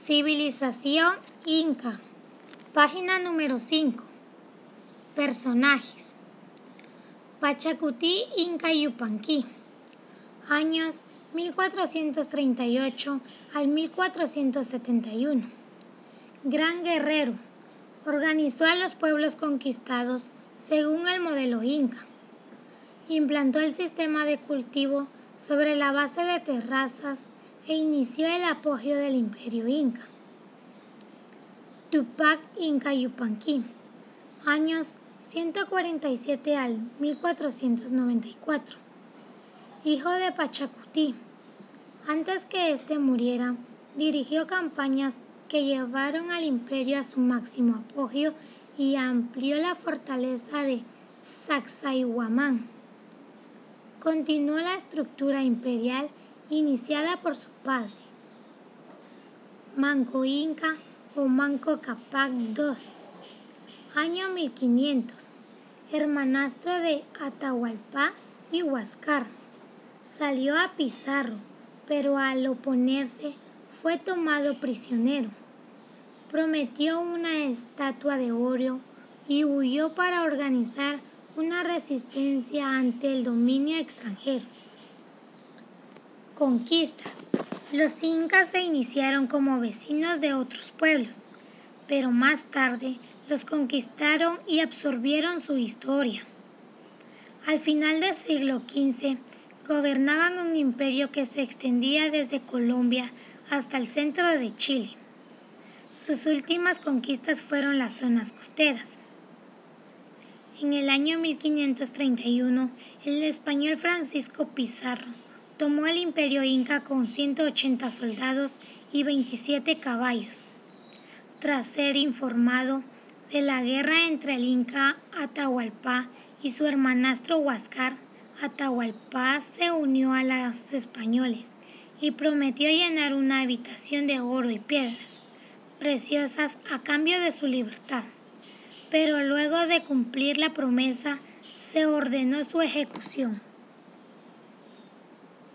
Civilización Inca. Página número 5. Personajes. Pachacuti Inca Yupanqui. Años 1438 al 1471. Gran guerrero. Organizó a los pueblos conquistados según el modelo inca. Implantó el sistema de cultivo sobre la base de terrazas e inició el apogeo del imperio inca. Tupac Inca Yupanqui. Años 147 al 1494. Hijo de Pachacuti. Antes que éste muriera, dirigió campañas que llevaron al imperio a su máximo apogeo y amplió la fortaleza de Sacsayhuamán. Continuó la estructura imperial iniciada por su padre. Manco Inca o Manco Cápac II. Año 1500. Hermanastro de Atahualpa y Huáscar. Salió a Pizarro, pero al oponerse fue tomado prisionero. Prometió una estatua de oro y huyó para organizar una resistencia ante el dominio extranjero. Conquistas. Los incas se iniciaron como vecinos de otros pueblos, pero más tarde los conquistaron y absorbieron su historia. Al final del siglo XV, gobernaban un imperio que se extendía desde Colombia hasta el centro de Chile. Sus últimas conquistas fueron las zonas costeras. En el año 1531, el español Francisco Pizarro tomó el imperio inca con 180 soldados y 27 caballos. Tras ser informado de la guerra entre el inca Atahualpa y su hermanastro Huáscar, Atahualpa se unió a los españoles y prometió llenar una habitación de oro y piedras preciosas a cambio de su libertad. Pero luego de cumplir la promesa, se ordenó su ejecución.